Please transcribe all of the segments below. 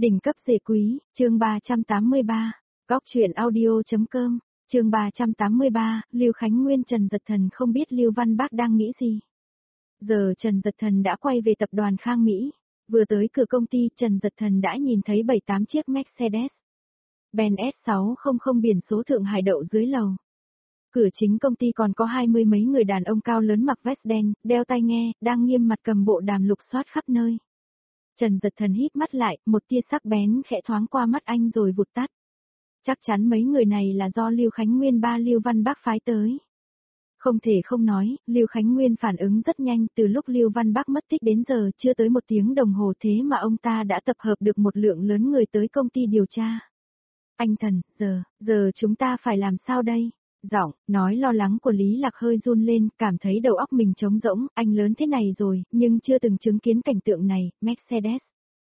Đỉnh cấp rể quý, chương 383, Góc truyện audio.com, chương 383, Lưu Khánh Nguyên Trần Dật Thần không biết Lưu Văn Bác đang nghĩ gì. Giờ Trần Dật Thần đã quay về tập đoàn Khang Mỹ, vừa tới cửa công ty Trần Dật Thần đã nhìn thấy 7-8 chiếc Mercedes Benz S600 biển số Thượng Hải đậu dưới lầu. Cửa chính công ty còn có 20 mấy người đàn ông cao lớn mặc vest đen, đeo tai nghe, đang nghiêm mặt cầm bộ đàm lục soát khắp nơi. Trần Dật Thần híp mắt lại, một tia sắc bén khẽ thoáng qua mắt anh rồi vụt tắt. Chắc chắn mấy người này là do Lưu Khánh Nguyên ba Lưu Văn Bác phái tới. Không thể không nói, Lưu Khánh Nguyên phản ứng rất nhanh, từ lúc Lưu Văn Bác mất tích đến giờ chưa tới 1 tiếng đồng hồ thế mà ông ta đã tập hợp được một lượng lớn người tới công ty điều tra. Anh Thần, giờ chúng ta phải làm sao đây? Giọng, nói lo lắng của Lý Lạc hơi run lên, cảm thấy đầu óc mình trống rỗng, anh lớn thế này rồi, nhưng chưa từng chứng kiến cảnh tượng này, Mercedes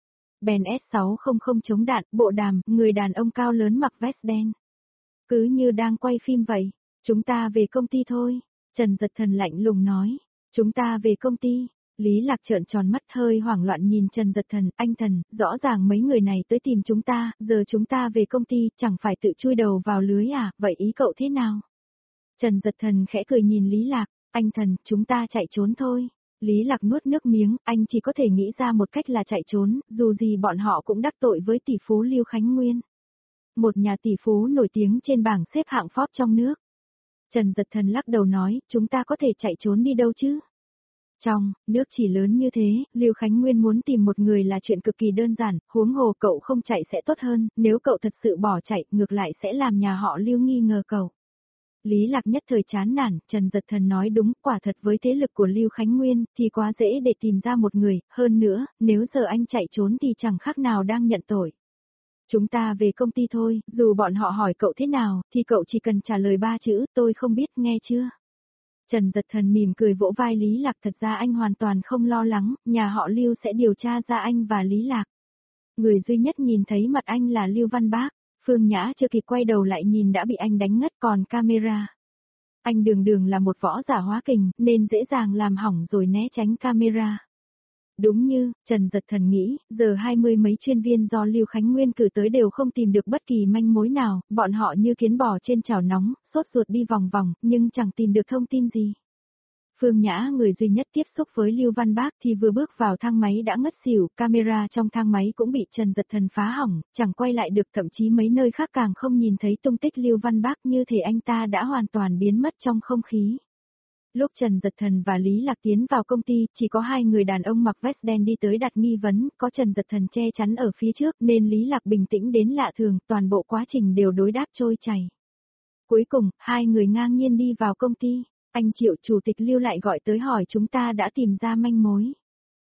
Benz S600 chống đạn, bộ đàm, người đàn ông cao lớn mặc vest đen. Cứ như đang quay phim vậy, chúng ta về công ty thôi, Trần Dật Thần lạnh lùng nói, chúng ta về công ty. Lý Lạc trợn tròn mắt hơi hoảng loạn nhìn Trần Dật Thần, anh Thần, rõ ràng mấy người này tới tìm chúng ta, giờ chúng ta về công ty, chẳng phải tự chui đầu vào lưới à, vậy ý cậu thế nào? Trần Dật Thần khẽ cười nhìn Lý Lạc, anh Thần, chúng ta chạy trốn thôi. Lý Lạc nuốt nước miếng, anh chỉ có thể nghĩ ra một cách là chạy trốn, dù gì bọn họ cũng đắc tội với tỷ phú Lưu Khánh Nguyên. Một nhà tỷ phú nổi tiếng trên bảng xếp hạng Forbes trong nước. Trần Dật Thần lắc đầu nói, chúng ta có thể chạy trốn đi đâu chứ? Trong nước chỉ lớn như thế, Lưu Khánh Nguyên muốn tìm một người là chuyện cực kỳ đơn giản, huống hồ cậu không chạy sẽ tốt hơn, nếu cậu thật sự bỏ chạy, ngược lại sẽ làm nhà họ Lưu nghi ngờ cậu. Lý Lạc nhất thời chán nản, Trần Dật Thần nói đúng, quả thật với thế lực của Lưu Khánh Nguyên, thì quá dễ để tìm ra một người, hơn nữa, nếu giờ anh chạy trốn thì chẳng khác nào đang nhận tội. Chúng ta về công ty thôi, dù bọn họ hỏi cậu thế nào, thì cậu chỉ cần trả lời 3 chữ, tôi không biết, nghe chưa? Trần Dật Thần mỉm cười vỗ vai Lý Lạc, thật ra anh hoàn toàn không lo lắng, nhà họ Lưu sẽ điều tra ra anh và Lý Lạc. Người duy nhất nhìn thấy mặt anh là Lưu Văn Bác. Phương Nhã chưa kịp quay đầu lại nhìn đã bị anh đánh ngất, còn camera. Anh đường là một võ giả hóa kình, nên dễ dàng làm hỏng rồi né tránh camera. Đúng như, Trần Dật Thần nghĩ, giờ 20 mấy chuyên viên do Lưu Khánh Nguyên cử tới đều không tìm được bất kỳ manh mối nào, bọn họ như kiến bò trên chảo nóng, sốt ruột đi vòng vòng, nhưng chẳng tìm được thông tin gì. Phương Nhã, người duy nhất tiếp xúc với Lưu Văn Bác thì vừa bước vào thang máy đã ngất xỉu, camera trong thang máy cũng bị Trần Dật Thần phá hỏng, chẳng quay lại được, thậm chí mấy nơi khác càng không nhìn thấy tung tích Lưu Văn Bác, như thể anh ta đã hoàn toàn biến mất trong không khí. Lúc Trần Dật Thần và Lý Lạc tiến vào công ty, chỉ có 2 người đàn ông mặc vest đen đi tới đặt nghi vấn, có Trần Dật Thần che chắn ở phía trước nên Lý Lạc bình tĩnh đến lạ thường, toàn bộ quá trình đều đối đáp trôi chảy. Cuối cùng, 2 người ngang nhiên đi vào công ty. Anh Triệu chủ tịch Lưu lại gọi tới hỏi chúng ta đã tìm ra manh mối.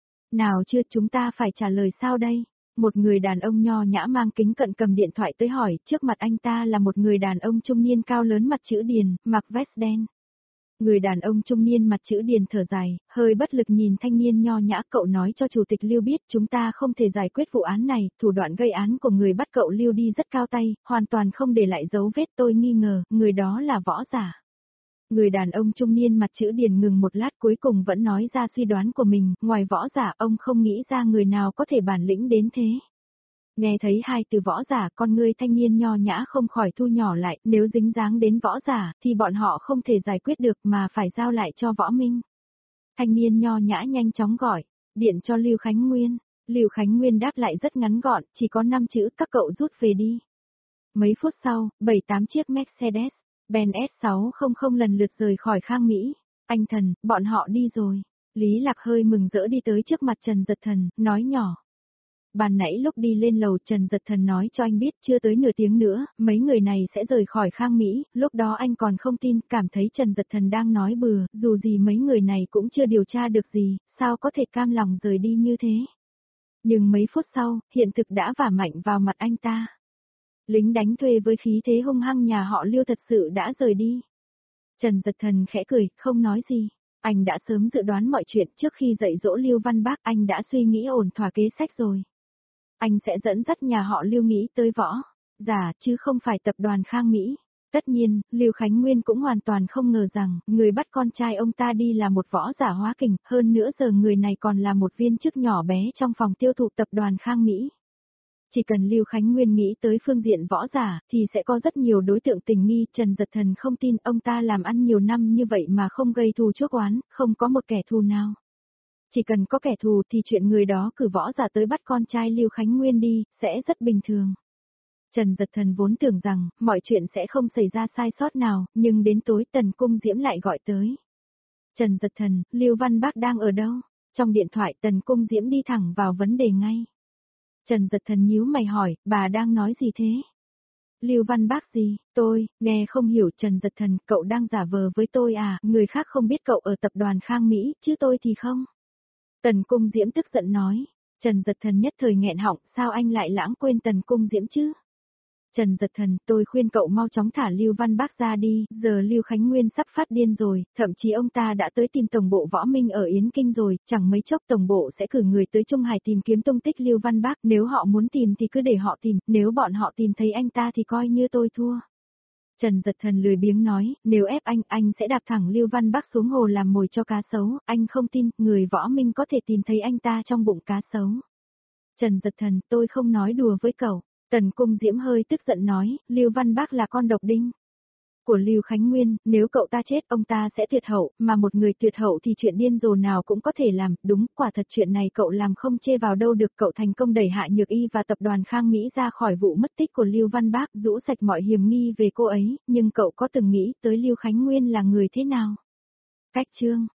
Nào chưa, chúng ta phải trả lời sao đây? Một người đàn ông nho nhã mang kính cận cầm điện thoại tới hỏi, trước mặt anh ta là một người đàn ông trung niên cao lớn mặt chữ điền, mặc vest đen. Người đàn ông trung niên mặt chữ điền thở dài, hơi bất lực nhìn thanh niên nho nhã, cậu nói cho chủ tịch Lưu biết chúng ta không thể giải quyết vụ án này, thủ đoạn gây án của người bắt cậu Lưu đi rất cao tay, hoàn toàn không để lại dấu vết, tôi nghi ngờ, người đó là võ giả. Người đàn ông trung niên mặt chữ điền ngừng một lát cuối cùng vẫn nói ra suy đoán của mình, ngoài võ giả ông không nghĩ ra người nào có thể bản lĩnh đến thế. Nghe thấy 2 từ võ giả, con ngươi thanh niên nho nhã không khỏi thu nhỏ lại, nếu dính dáng đến võ giả, thì bọn họ không thể giải quyết được mà phải giao lại cho võ minh. Thanh niên nho nhã nhanh chóng gọi, điện cho Lưu Khánh Nguyên. Lưu Khánh Nguyên đáp lại rất ngắn gọn, chỉ có 5 chữ, các cậu rút về đi. Mấy phút sau, 7-8 chiếc Mercedes Benz S600 lần lượt rời khỏi Khang Mỹ. Anh Thần, bọn họ đi rồi. Lý Lạc hơi mừng rỡ đi tới trước mặt Trần Dật Thần, nói nhỏ. Ban nãy lúc đi lên lầu Trần Dật Thần nói cho anh biết chưa tới nửa tiếng nữa, mấy người này sẽ rời khỏi Khang Mỹ, lúc đó anh còn không tin, cảm thấy Trần Dật Thần đang nói bừa, dù gì mấy người này cũng chưa điều tra được gì, sao có thể cam lòng rời đi như thế. Nhưng mấy phút sau, hiện thực đã vả mạnh vào mặt anh ta. Lính đánh thuê với khí thế hung hăng nhà họ Lưu thật sự đã rời đi. Trần Dật Thần khẽ cười, không nói gì. Anh đã sớm dự đoán mọi chuyện, trước khi dạy dỗ Lưu Văn Bác anh đã suy nghĩ ổn thỏa kế sách rồi. Anh sẽ dẫn dắt nhà họ Lưu nghĩ tới võ giả chứ không phải tập đoàn Khang Mỹ. Tất nhiên, Lưu Khánh Nguyên cũng hoàn toàn không ngờ rằng, người bắt con trai ông ta đi là một võ giả hóa kình, hơn nữa giờ người này còn là một viên chức nhỏ bé trong phòng tiêu thụ tập đoàn Khang Mỹ. Chỉ cần Lưu Khánh Nguyên nghĩ tới phương diện võ giả, thì sẽ có rất nhiều đối tượng tình nghi. Trần Dật Thần không tin ông ta làm ăn nhiều năm như vậy mà không gây thù chuốc oán, không có một kẻ thù nào. Chỉ cần có kẻ thù thì chuyện người đó cử võ giả tới bắt con trai Lưu Khánh Nguyên đi, sẽ rất bình thường. Trần Dật Thần vốn tưởng rằng, mọi chuyện sẽ không xảy ra sai sót nào, nhưng đến tối Tần Cung Diễm lại gọi tới. Trần Dật Thần, Lưu Văn Bác đang ở đâu? Trong điện thoại Tần Cung Diễm đi thẳng vào vấn đề ngay. Trần Dật Thần nhíu mày hỏi, bà đang nói gì thế? Lưu Văn Bác gì? Tôi, nghe không hiểu. Trần Dật Thần, cậu đang giả vờ với tôi à? Người khác không biết cậu ở tập đoàn Khang Mỹ, chứ tôi thì không. Tần Cung Diễm tức giận nói. Trần Dật Thần nhất thời nghẹn họng, sao anh lại lãng quên Tần Cung Diễm chứ? Trần Dật Thần, tôi khuyên cậu mau chóng thả Lưu Văn Bác ra đi, giờ Lưu Khánh Nguyên sắp phát điên rồi, thậm chí ông ta đã tới tìm tổng bộ Võ Minh ở Yến Kinh rồi, chẳng mấy chốc tổng bộ sẽ cử người tới Trung Hải tìm kiếm tung tích Lưu Văn Bác, nếu họ muốn tìm thì cứ để họ tìm, nếu bọn họ tìm thấy anh ta thì coi như tôi thua. Trần Dật Thần lười biếng nói, nếu ép anh sẽ đạp thẳng Lưu Văn Bác xuống hồ làm mồi cho cá sấu, anh không tin, người Võ Minh có thể tìm thấy anh ta trong bụng cá sấu. Trần Dật Thần, tôi không nói đùa với cậu. Tần Cung Diễm hơi tức giận nói, Lưu Văn Bác là con độc đinh của Lưu Khánh Nguyên, nếu cậu ta chết ông ta sẽ tuyệt hậu, mà một người tuyệt hậu thì chuyện điên rồ nào cũng có thể làm, đúng, quả thật chuyện này cậu làm không chê vào đâu được. Cậu thành công đẩy Hạ Nhược Y và tập đoàn Khang Mỹ ra khỏi vụ mất tích của Lưu Văn Bác, rũ sạch mọi hiểm nghi về cô ấy, nhưng cậu có từng nghĩ tới Lưu Khánh Nguyên là người thế nào? Cách chương